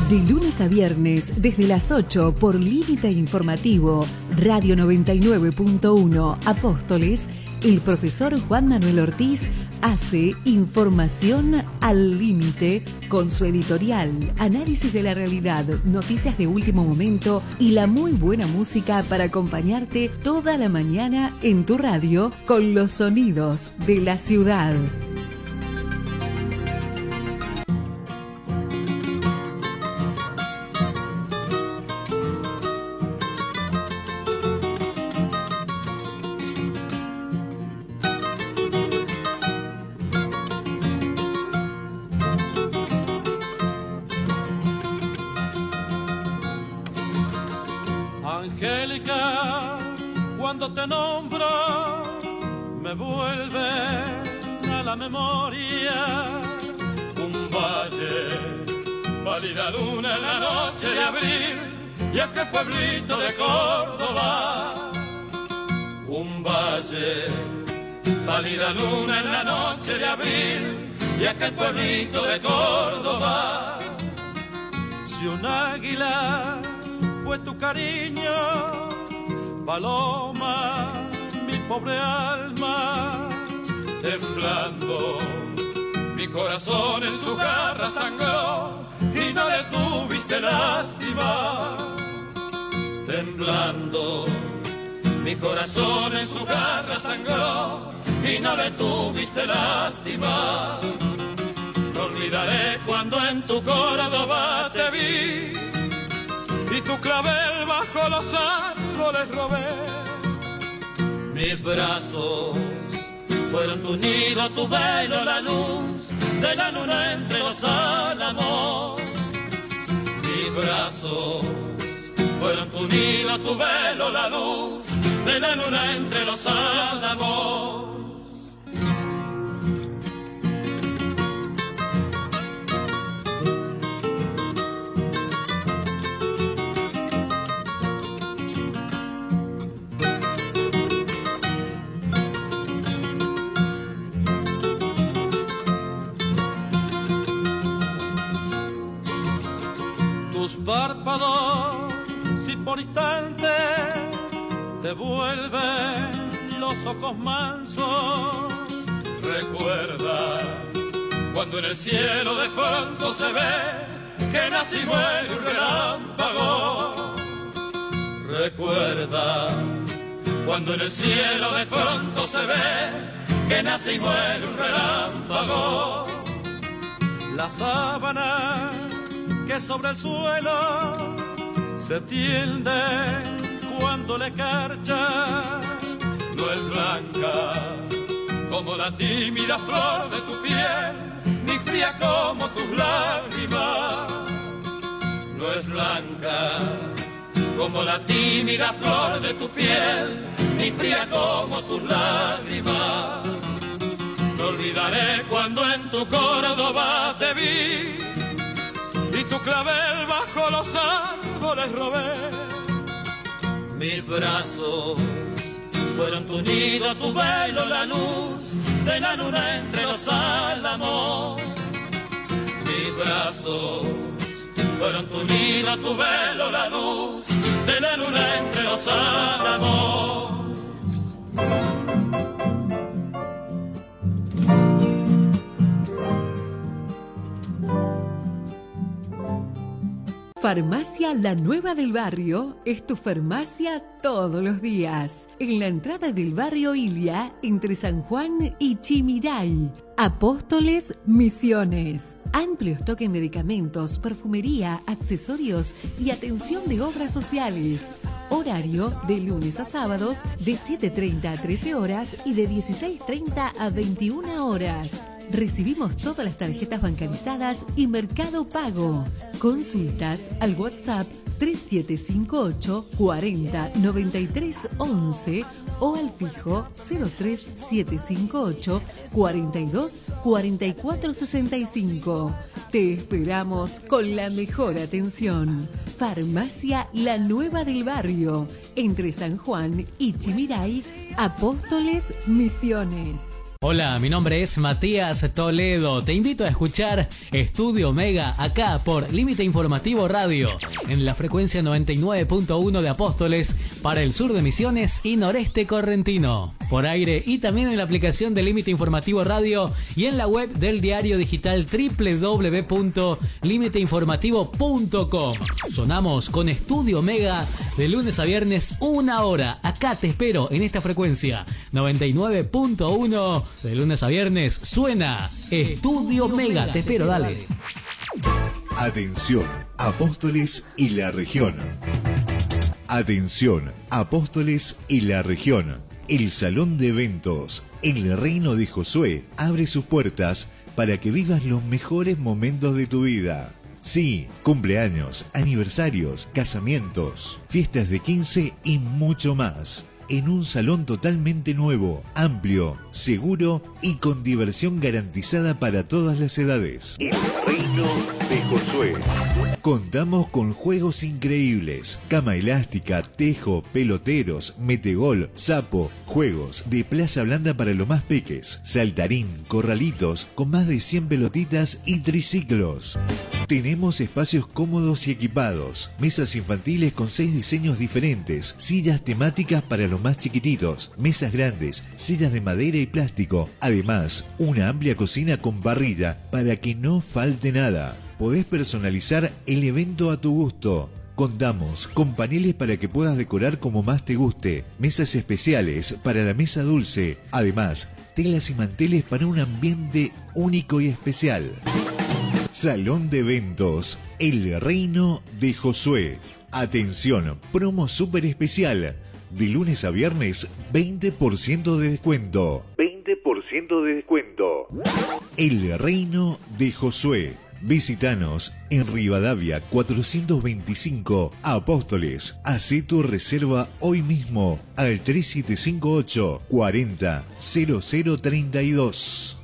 De lunes a viernes, desde las 8 por Límite Informativo, Radio 99.1 Apóstoles, el profesor Juan Manuel Ortiz hace Información al Límite con su editorial, análisis de la realidad, noticias de último momento y la muy buena música para acompañarte toda la mañana en tu radio con los sonidos de la ciudad. Angélica, cuando te nombro, me vuelve a la memoria un valle, pálida luna en la noche de abril, y aquel pueblito de Córdoba. Un valle, pálida luna en la noche de abril, y aquel pueblito de Córdoba. Si un águila fue tu cariño, paloma, mi pobre alma, temblando, mi corazón en su garra sangró y no le tuviste lástima. Temblando, mi corazón en su garra sangró y no le tuviste lástima. No olvidaré cuando en tu Córdoba te vi y tu clavel bajo los árboles robé. Mis brazos fueron tu nido, tu velo, la luz de la luna entre los álamos. Mis brazos fueron tu nido, tu velo, la luz de la luna entre los álamos. Tus párpados, si por instante te vuelven los ojos mansos, recuerda cuando en el cielo de pronto se ve que nace y muere un relámpago. Recuerda cuando en el cielo de pronto se ve que nace y muere un relámpago. La sábana que sobre el suelo se tiende cuando le carcha, no es blanca como la tímida flor de tu piel, ni fría como tus lágrimas. No es blanca como la tímida flor de tu piel, ni fría como tus lágrimas. No olvidaré cuando en tu Córdoba te vi y tu clavel bajo los árboles robé. Mis brazos fueron tu nido, tu velo, la luz de la luna entre los álamos. Mis brazos fueron tu nido, tu velo, la luz de la luna entre los álamos. Farmacia La Nueva del Barrio es tu farmacia todos los días. En la entrada del barrio Ilia, entre San Juan y Chimiray. Apóstoles Misiones. Amplio stock en medicamentos, perfumería, accesorios y atención de obras sociales. Horario de lunes a sábados de 7:30 a 13 horas y de 16:30 a 21 horas. Recibimos todas las tarjetas bancarizadas y Mercado Pago. Consultas al WhatsApp 3758 40 93 11 o al fijo 03758 42 44 65. Te esperamos con la mejor atención. Farmacia La Nueva del Barrio, entre San Juan y Chimiray, Apóstoles Misiones. Hola, mi nombre es Matías Toledo. Te invito a escuchar Estudio Omega acá por Límite Informativo Radio en la frecuencia 99.1 de Apóstoles para el sur de Misiones y noreste correntino. Por aire y también en la aplicación de Límite Informativo Radio y en la web del diario digital www.limiteinformativo.com. Sonamos con Estudio Omega de lunes a viernes 1 hora. Acá te espero en esta frecuencia 99.1. De lunes a viernes suena Estudio Mega. Te espero, dale. Atención, Apóstoles y la región. Atención, Apóstoles y la región. El Salón de Eventos, El Reino de Josué, abre sus puertas para que vivas los mejores momentos de tu vida. Sí, cumpleaños, aniversarios, casamientos, fiestas de 15 y mucho más. En un salón totalmente nuevo, amplio, seguro y con diversión garantizada para todas las edades. El Reino de Josué. Contamos con juegos increíbles, cama elástica, tejo, peloteros, metegol, sapo, juegos de plaza blanda para los más peques, saltarín, corralitos con más de 100 pelotitas y triciclos. Tenemos espacios cómodos y equipados, mesas infantiles con 6 diseños diferentes, sillas temáticas para los más chiquititos, mesas grandes, sillas de madera y plástico, además una amplia cocina con parrilla para que no falte nada. Podés personalizar el evento a tu gusto. Contamos con paneles para que puedas decorar como más te guste, mesas especiales para la mesa dulce, además telas y manteles para un ambiente único y especial. Salón de Eventos, El Reino de Josué. Atención, promo súper especial. De lunes a viernes, 20% de descuento. 20% de descuento. El Reino de Josué. Visítanos en Rivadavia 425, Apóstoles. Hacé tu reserva hoy mismo al 3758 40 0032.